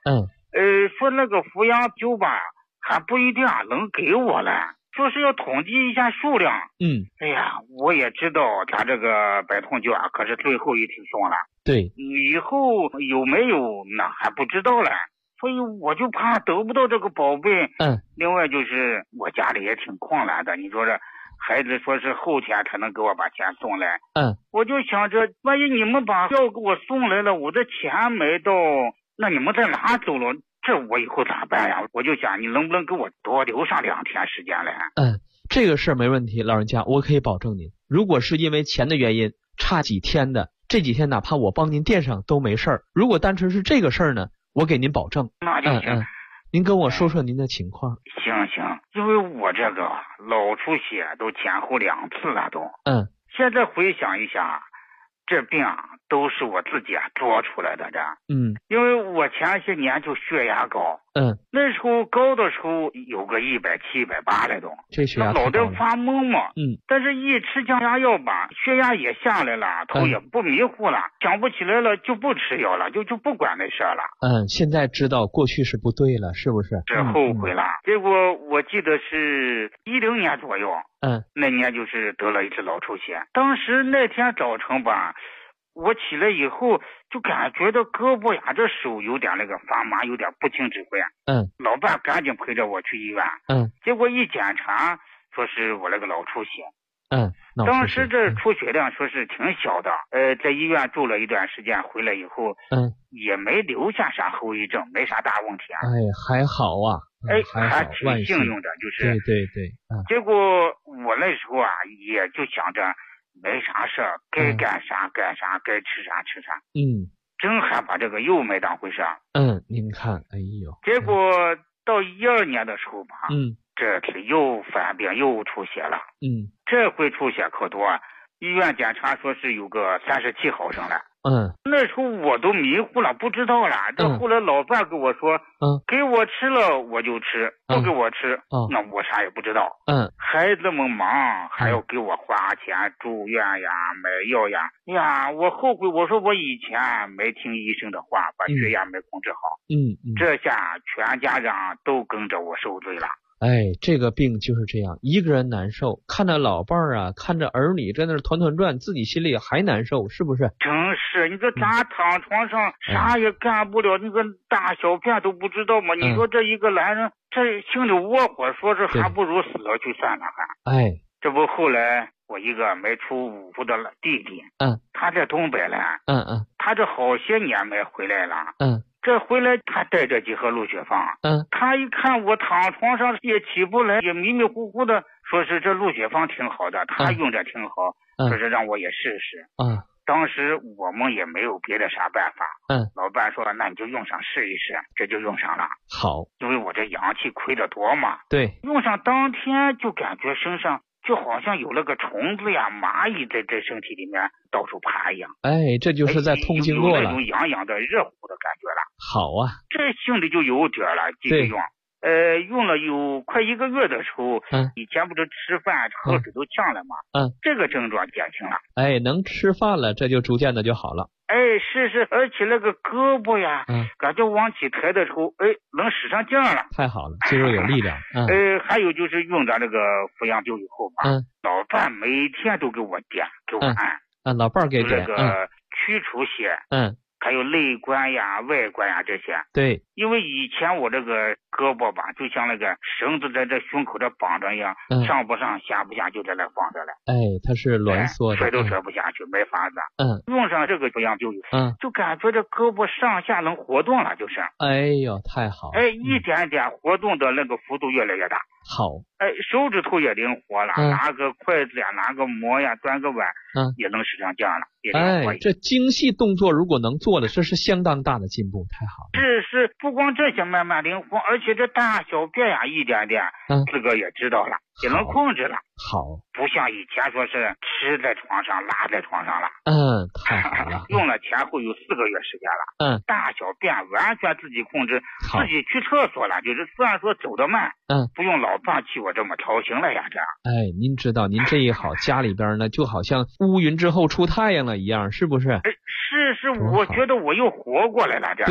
说那个抚养酒吧还不一定能给我了，说是要统计一下数量。哎呀，我也知道他这个百通卷可是最后一批送了，
对，
以后有没有那还不知道了，所以我就怕得不到这个宝贝。另外就是我家里也挺困难的，你说这孩子说是后天才能给我把钱送来，我就想着万一你们把药给我送来了，我这钱没到，那你们再拿走了，这我以后咋办呀？我就想你能不能给我多留上2天时间来？
这个事儿没问题，老人家，我可以保证您，如果是因为钱的原因差几天的，这几天哪怕我帮您垫上都没事儿。如果单纯是这个事儿呢，我给您保证。
那就行。
您跟我说说您的情况。
行，因为我这个脑出血都前后2次了都。现在回想一下，这病都是我自己做出来的这。因为我前些年就血压高。那时候高的时候有个170、180来都，
这血压
脑袋发懵嘛。但是一吃降压药吧，血压也下来了，头也不迷糊了，想不起来了就不吃药了，就不管那事了。
现在知道过去是不对了，是不是？
是后悔了。结果我记得是10年左右，那年就是得了一次脑出血。当时那天早晨吧，我起来以后就感觉到胳膊呀这手有点那个发麻，有点不听指挥。老伴赶紧陪着我去医院。结果一检查说是我那个脑出血。当时这出血量说是挺小的。在医院住了一段时间，回来以后也没留下啥后遗症，没啥大问题。
还好啊。
还挺幸运的，就是
对。
结果我那时候也就想着没啥事儿，该干啥干啥，该吃啥吃啥。真还把这个又没当回事。
您看，哎呦。
结果到12年的时候吧，这次又犯病又出血了。这回出血可多，医院检查说是有个37毫升了。那时候我都迷糊了，不知道了。这后来老伴跟我说，给我吃了我就吃，不给我吃，那我啥也不知道。孩子们忙，还要给我花钱住院呀，买药呀。哎呀，我后悔，我说我以前没听医生的话，把血压没控制好。这下全家人都跟着我受罪了。
这个病就是这样，一个人难受，看着老伴儿看着儿女在那团团转，自己心里还难受，是不是？
真是，你说咱躺床上啥也干不了，你个大小便都不知道吗？你说这一个男人，这心里窝火，说是还不如死了去算了这不后来我一个没出5岁的弟弟，他在东北了，他这好些年没回来了，这回来他带着几盒鹿血芳，他一看我躺床上也起不来，也迷迷糊糊的，说是这鹿血芳挺好的，他用着挺好，说是让我也试试。当时我们也没有别的啥办法，老伴说那你就用上试一试，这就用上了。
好，
因为我这阳气亏得多嘛。
对，
用上当天就感觉身上就好像有那个虫子呀、蚂蚁在这身体里面到处爬一样。
这就是在通经络了，
有那种痒痒的、热乎的感觉了。
好啊，
这心里就有底了，继续用。用了有快1个月的时候，以前不是吃饭喝水都呛了吗？这个症状减轻了。
能吃饭了，这就逐渐的就好了。
是，而且那个胳膊呀，感觉往起抬的时候，能使上劲了。
太好了，肌肉有力量。
还有就是用着那个抚养酒以后吧，老伴每天都给我点，给我按。
老伴给点。
那个驱除血。还有内关呀、外关呀这些。
对，
因为以前我这个胳膊吧，就像那个绳子在这胸口这绑着一样，上不上下不下就在那放着了。
它是挛缩的，
摔都摔不下去，没法子。用上这个抚养酒以后，就感觉这胳膊上下能活动了，就是。
太好。
一点点活动的那个幅度越来越大。
好。
手指头也灵活了，拿个筷子呀，拿个馍呀，端个碗，也能使上劲了。
这精细动作如果能做的，这是相当大的进步，太好了。
是，不光这些慢慢灵活，而且这大小便呀，一点点，自个也知道了，也能控制了。
好，
不像以前说是吃在床上拉在床上了。
太好了。
用了前后有4个月时间了。大小便完全自己控制，自己去厕所了，就是虽然说走得慢，不用老伴替我这么操心了呀，这样。
您知道您这一好，家里边呢就好像乌云之后出太阳了一样，是不是？
是，我觉得我又活过来了，这样。
对，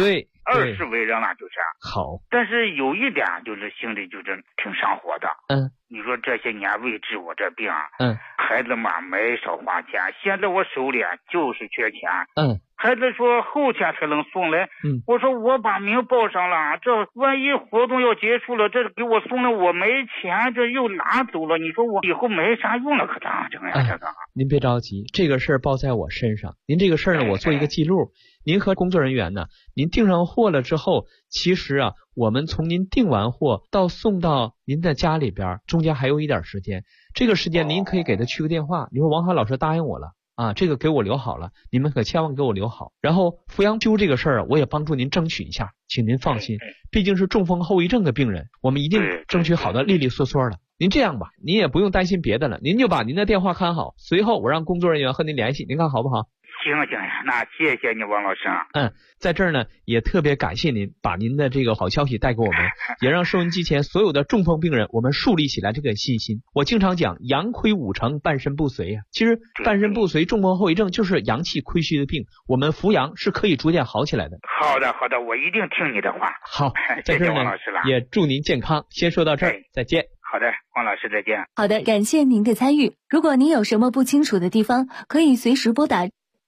，20为人了就是。
好。
但是有一点就是心里就是挺上火的。你说这些年为治我这病，孩子嘛没少花钱，现在我手里就是缺钱。孩子说后天才能送来。我说我把名报上了，这万一活动要结束了，这给我送了我没钱，这又拿走了，你说我以后没啥用了，可咋整呀？这个
您别着急，这个事儿报在我身上。您这个事儿呢，我做一个记录。您和工作人员呢，您订上货了之后，其实啊，我们从您订完货到送到您的家里边，中间还有一点时间。这个时间您可以给他去个电话，你说王涵老师答应我了啊，这个给我留好了，你们可千万给我留好。然后扶阳灸这个事儿，我也帮助您争取一下，请您放心，毕竟是中风后遗症的病人，我们一定争取好的利利索索的。您这样吧，您也不用担心别的了，您就把您的电话看好，随后我让工作人员和您联系，您看好不好？
行，那谢谢你王老师。
在这儿呢也特别感谢您把您的这个好消息带给我们，也让收音机前所有的中风病人我们树立起来这个信心。我经常讲阳亏五成半身不遂啊，其实半身不遂中风后遗症就是阳气亏虚的病，我们扶阳是可以逐渐好起来的。
好的，我一定听你的话。
好，
谢谢王老师了，
也祝您健康。先说到这儿，再见。
好的，王老师再见。
好的，感谢您的参与。如果您有什么不清楚的地方，可以随时拨打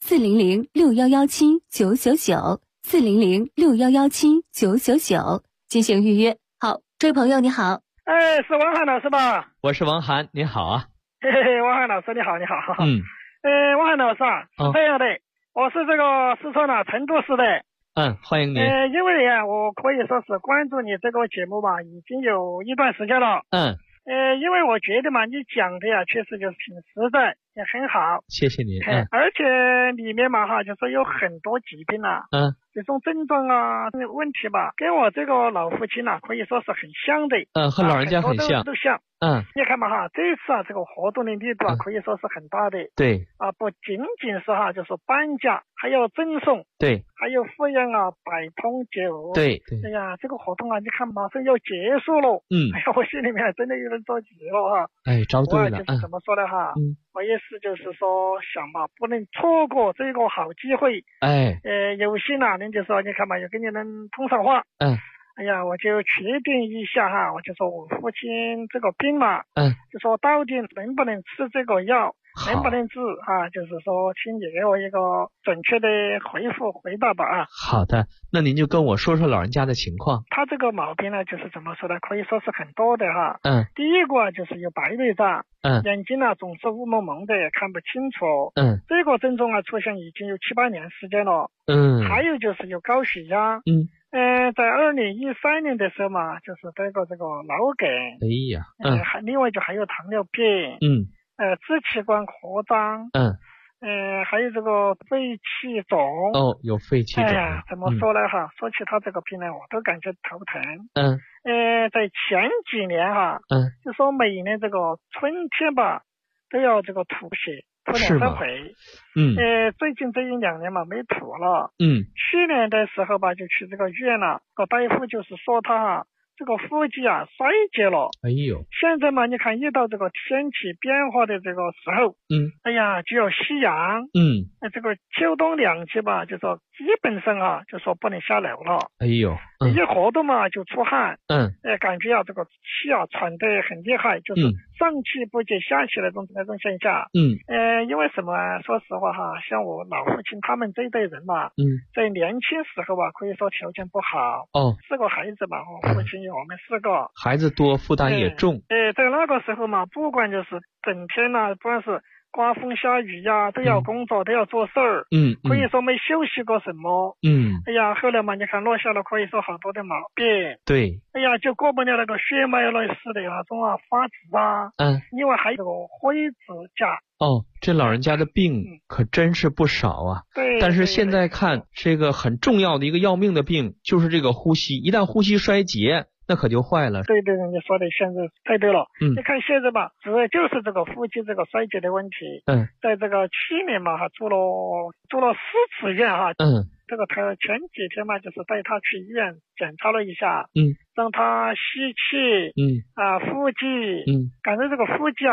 400-6117-999，400-6117-999进行预约。好，这位朋友你好。
是王涵老师吧？
我是王涵，你好啊。
王涵老师你好。王涵老师啊，是这样的，我是这个四川成都市的。
欢迎您。
因为我可以说是关注你这个节目吧，已经有一段时间了。因为我觉得嘛，你讲的确实就是挺实在，也很好。
谢谢您。
而且里面嘛就是有很多疾病这种症状问题吧，跟我这个老父亲可以说是很像的。
和老人家很像。
都像。你看嘛这次这个活动的力度可以说是很大的。
对。
不仅仅是就是搬家，还有赠送。
对。
还有敷衍百通酒。
对。
哎呀，这个活动你看马上要结束了。哎呀，我心里面真的有点着急了
着对了。
我就是怎么说呢我也是就是说想嘛，不能错过这个好机会。有心您就说你看嘛，有跟你们通上话。哎呀，我就确定一下我就说我父亲这个病嘛，就说到底能不能吃这个药，能不能治就是说请你给我一个准确的回答吧
好的，那您就跟我说说老人家的情况。
他这个毛病呢，就是怎么说呢，可以说是很多的第一个就是有白内障，眼睛总是雾蒙蒙的，看不清楚。这个症状出现已经有7、8年时间了。还有就是有高血压。在2013年的时候嘛，就是得过这个脑梗。另外就还有糖尿病。支气管扩张。还有这个肺气肿。
有肺气肿。
怎么说呢说起他这个病呢，我都感觉头疼。在前几年就说每年这个春天吧，都要这个吐血，吐2、3回。最近这1、2年嘛没吐了。去年的时候吧，就去这个医院了，大夫就是说他这个腹肌衰竭了。现在嘛，你看一到这个天气变化的这个时候，就要吸氧。这个秋冬两季吧，就说基本上就说不能下楼了。一活动嘛就出汗。感觉这个气喘得很厉害，就是上气不接下气那种现象。因为什么说实话像我老父亲他们这一代人嘛，在年轻时候可以说条件不好。4个孩子嘛，我父亲我们4个
孩子多，负担也重。
在那个时候嘛，不管就是整天不管是刮风下雨都要工作，都要做事儿。可以说没休息过什么。后来嘛，你看落下了可以说好多的毛病。
对。
就过不了那个血脉类似的那种发紫另外还有这个灰指甲。
这老人家的病可真是不少
对。
但是现在看这个很重要的一个要命的病就是这个呼吸，一旦呼吸衰竭那可就坏了。
对，你说的现在太对了。你看现在吧，主要就是这个腹肌这个衰竭的问题。在这个去年嘛住了4次院这个他前几天嘛，就是带他去医院检查了一下。让他吸气。腹肌。感觉这个腹肌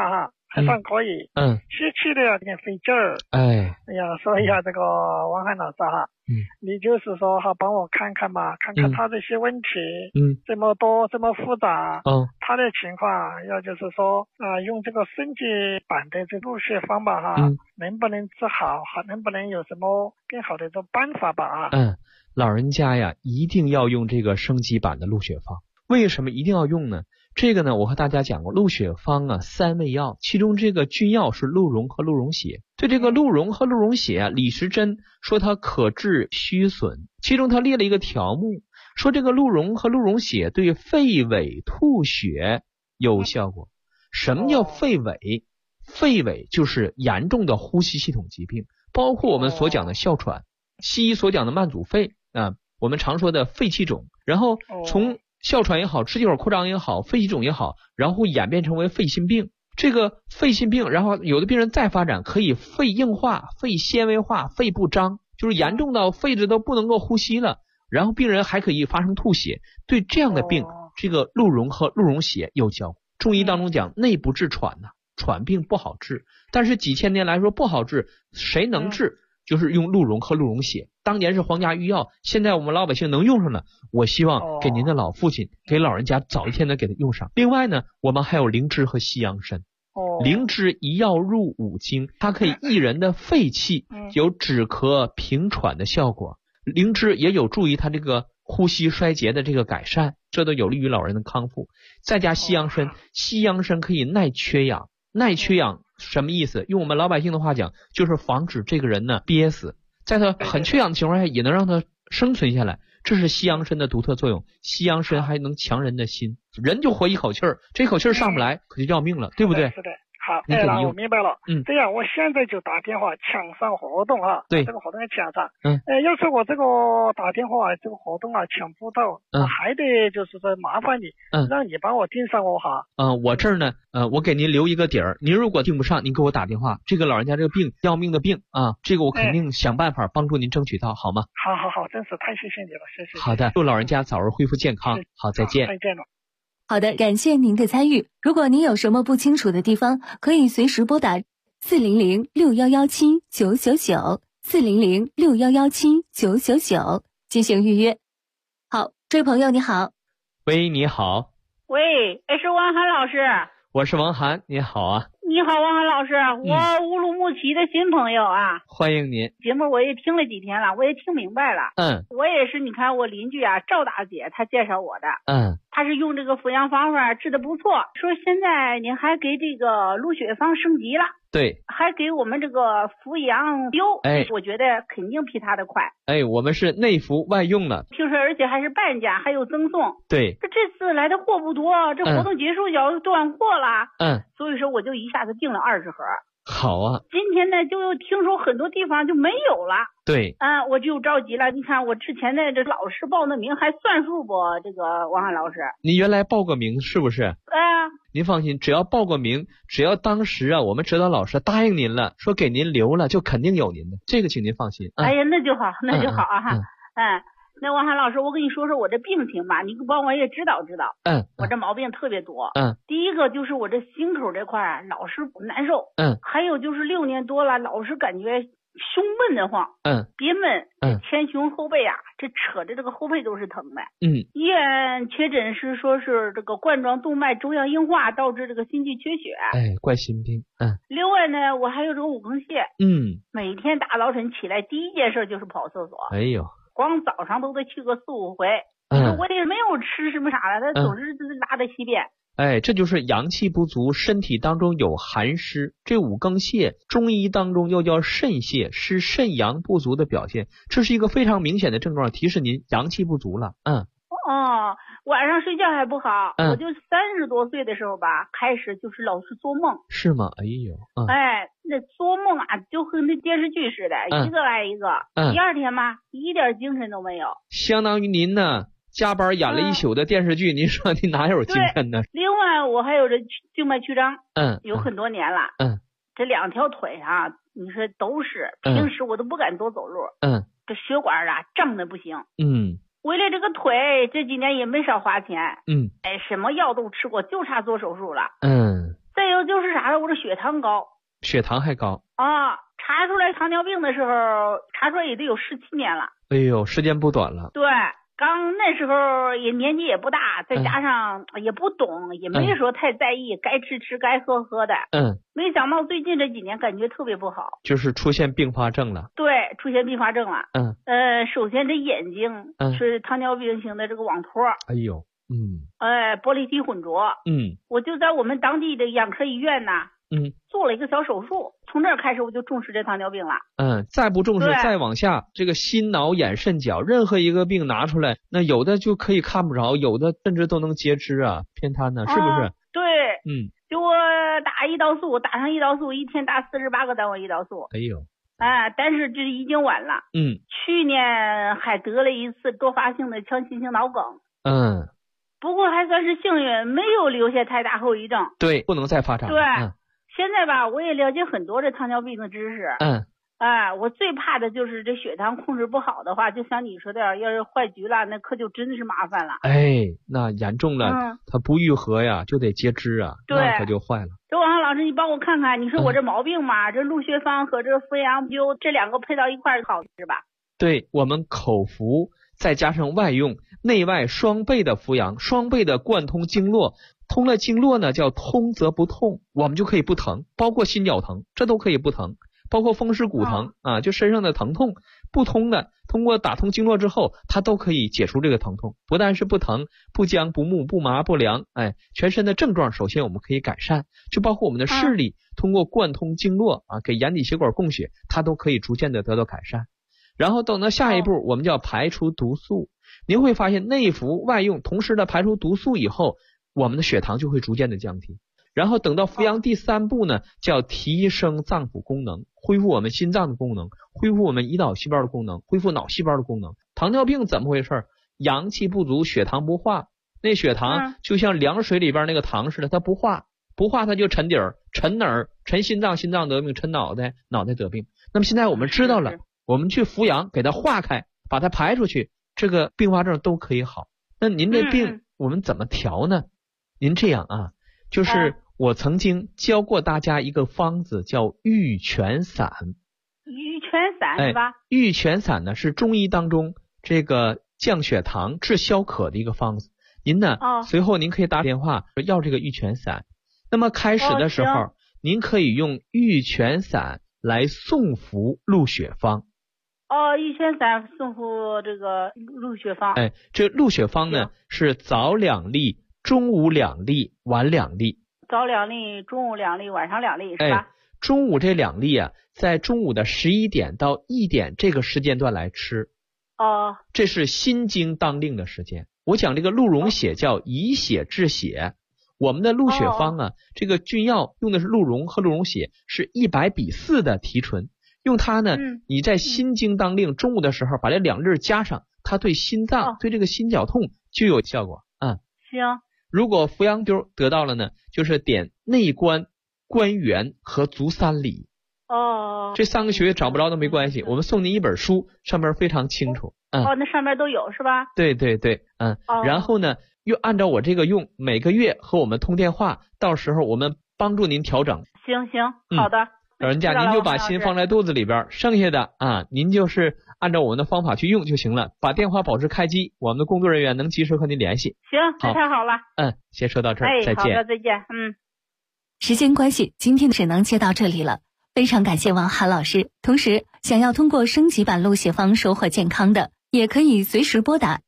还算可以。吸气的有点费劲儿。哎呀，所以啊，这个王涵老师哈，你就是说哈，帮我看看嘛，看看他这些问题，这么多这么复杂，他的情况要就是说用这个升级版的这入血方吧哈，能不能治好，能不能有什么更好的这办法吧
老人家呀，一定要用这个升级版的鹿血方。为什么一定要用呢？这个呢，我和大家讲过，鹿血方啊，3味药，其中这个君药是鹿茸和鹿茸血。对这个鹿茸和鹿茸血啊，李时珍说它可治虚损，其中他列了一个条目，说这个鹿茸和鹿茸血对肺痿吐血有效果。什么叫肺痿？肺痿就是严重的呼吸系统疾病，包括我们所讲的哮喘，西医所讲的慢阻肺我们常说的肺气肿，然后从哮喘也好，支气管扩张也好，肺气肿也好，然后演变成为肺心病。这个肺心病，然后有的病人再发展可以肺硬化、肺纤维化、肺不张，就是严重到肺子都不能够呼吸了，然后病人还可以发生吐血。对这样的病，这个鹿茸和鹿茸血有效果。中医当中讲内不治喘喘病不好治，但是几千年来说不好治，谁能治？就是用鹿茸和鹿茸血，当年是皇家御药，现在我们老百姓能用上了。我希望给您的老父亲，给老人家早一天的给他用上。另外呢，我们还有灵芝和西洋参。灵芝一药入5经，它可以益人的肺气，有止咳平喘的效果。灵芝也有助于他这个呼吸衰竭的这个改善，这都有利于老人的康复。再加西洋参，西洋参可以耐缺氧。耐缺氧什么意思？用我们老百姓的话讲，就是防止这个人呢憋死，在他很缺氧的情况下也能让他生存下来，这是西洋参的独特作用。西洋参还能强人的心，人就活一口气儿，这口气儿上不来可就要命了，对不对？
是的。好，我明白了。这样我现在就打电话抢上活动对，这个活动要抢上。要是我这个打电话这个活动抢不到，还得就是说麻烦你，让你帮我订上哈。
我这儿呢，我给您留一个底儿，您如果订不上，您给我打电话。这个老人家这个病要命的病这个我肯定想办法帮助您争取到，好吗？
好，真是太谢谢你了，谢谢。
好的，祝老人家早日恢复健康。好，再见。
再见了。
好的，感谢您的参与。如果您有什么不清楚的地方，可以随时拨打400-6117-999，400-6117-999进行预约。好，这位朋友你好。
喂，你好。
喂，是王涵老师。
我是王涵，你好啊。
你好，王涵老师，我乌鲁木齐的新朋友
欢迎您。
节目我也听了几天了，我也听明白了。我也是，你看我邻居赵大姐她介绍我的。她是用这个复阳方法治得不错，说现在您还给这个鹿血方升级了。
对，
还给我们这个扶阳灸，我觉得肯定比他的快。
我们是内服外用了，
听说而且还是半价，还有赠送。
对，
这次来的货不多，这活动结束要断货了。所以说我就一下子订了20盒。
好啊，
今天呢就听说很多地方就没有了。
对，
我就着急了。你看我之前的这老师报的名还算数不？这个王涵老师，
你原来报过名是不是？您放心，只要报过名，只要当时我们指导老师答应您了，说给您留了，就肯定有您的，这个请您放心。
哎呀，那就好，那就好那王涵老师，我跟你说说我这病情吧，你帮我也指导指导。我这毛病特别多。第一个就是我这心口这块老是难受。还有就是6年多了，老是感觉胸闷得慌。憋闷。前胸后背这扯着这个后背都是疼的。医院确诊是说是这个冠状动脉粥样硬化导致这个心肌缺血。
怪心病。
另外呢，我还有这个5更泻。每天大早晨起来第一件事就是跑厕所。光早上都得去个4、5回。我也没有吃什么啥的，他总是拉的稀便。
这就是阳气不足，身体当中有寒湿。这5更泻，中医当中又叫肾泻，是肾阳不足的表现。这是一个非常明显的症状，提示您阳气不足了。
晚上睡觉还不好。我就30多岁的时候吧，开始就是老是做梦。
是吗？
那做梦就和那电视剧似的，一个来一个。第二天嘛，一点精神都没有。
相当于您呢加班演了一宿的电视剧，您说你哪有精神呢？
另外我还有这静脉曲张。有很多年了。这2条腿你说都是，平时我都不敢多走路。这血管胀得不行。为了这个腿，这几年也没少花钱。什么药都吃过，就差做手术了。 再有就是啥呢？我这血糖高。
血糖还高
啊！查出来糖尿病的时候，查出来也得有17年了。
哎呦，时间不短了。
对，刚那时候也年纪也不大，再加上也不懂，也没说太在意，该吃吃，该喝喝的。没想到最近这几年感觉特别不好，
就是出现并发症了。
对，出现并发症了。首先这眼睛是糖尿病型的这个网脱。
哎呦，
玻璃体混浊。我就在我们当地的眼科医院呐。做了一个小手术，从这儿开始我就重视这糖尿病了。
再不重视，再往下，这个心脑眼肾脚任何一个病拿出来，那有的就可以看不着，有的甚至都能截肢啊，偏瘫呢，是不是？
对，就我打胰岛素，打上胰岛素，一天打48个单位胰岛素。
哎呦，
但是这已经晚了。去年还得了一次多发性的强心性脑梗。不过还算是幸运，没有留下太大后遗症。
对，不能再发展了。
对。现在吧，我也了解很多这糖尿病的知识。我最怕的就是这血糖控制不好的话，就像你说的，要是坏局了，那可就真的是麻烦了。
那严重了，它不愈合呀，就得截肢啊，那可就坏了。
这王浩老师，你帮我看看，你说我这毛病嘛，这鹿血芳和这扶阳灸这两个配到一块儿好是吧？
对，我们口服再加上外用，内外双倍的扶阳，双倍的贯通经络。通了经络呢，叫通则不痛，我们就可以不疼，包括心绞疼，这都可以不疼，包括风湿骨疼就身上的疼痛不通的，通过打通经络之后，它都可以解除这个疼痛，不但是不疼、不僵、不木、不麻、不凉，全身的症状首先我们可以改善，就包括我们的视力，通过贯通经络给眼底血管供血，它都可以逐渐的得到改善。然后等到下一步，我们叫排除毒素，您会发现内服外用同时的排除毒素以后，我们的血糖就会逐渐的降低。然后等到扶阳第3步呢，叫提升脏腑功能，恢复我们心脏的功能，恢复我们胰岛细胞的功能，恢复脑细胞的功能。糖尿病怎么回事？阳气不足，血糖不化，那血糖就像凉水里边那个糖似的，它不化它就沉底儿，沉哪儿？沉心脏，心脏得病；沉脑袋，脑袋得病。那么现在我们知道了，我们去扶阳，给它化开，把它排出去，这个并发症都可以好。那您这病我们怎么调呢？您这样就是我曾经教过大家一个方子，叫玉泉散。
玉泉散是吧？
玉泉散呢是中医当中这个降血糖治消渴的一个方子。您呢随后您可以打电话要这个玉泉散。那么开始的时候您可以用玉泉散来送服鹿血芳。
玉泉散送服这个鹿血芳。
这鹿血芳呢是早2粒，中午2粒，晚2粒。
早2粒，中午2粒，晚上2粒是吧？
中午这2粒在中午的11点到1点这个时间段来吃。这是心经当令的时间。我讲这个鹿茸血叫以血治血，我们的鹿血芳这个菌药用的是鹿茸和鹿茸血，是100:4的提纯。用它呢，你在心经当令中午的时候把这2粒加上，它对心脏对这个心绞痛就有效果。
行。
如果扶阳灸得到了呢，就是点内关、关元和足三里。这3个穴位找不着都没关系，我们送您一本书，上面非常清楚。
那上面都有是吧？
对对对，然后呢，又按照我这个用，每个月和我们通电话，到时候我们帮助您调整。
行，好的。
老人家，您就把心放在肚子里边，剩下的您就是按照我们的方法去用就行了。把电话保持开机，我们的工作人员能及时和您联系。
行，这太好了。
先说到这儿，再见。
好的，再见。
时间关系，今天只能接到这里了。非常感谢王涵老师。同时，想要通过升级版鹿血芳收获健康的，也可以随时拨打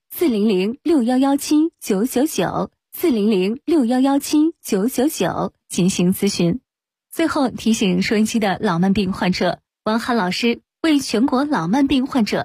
400-6117-999，400-6117-999进行咨询。最后提醒收音机的老慢病患者，王涵老师为全国老慢病患者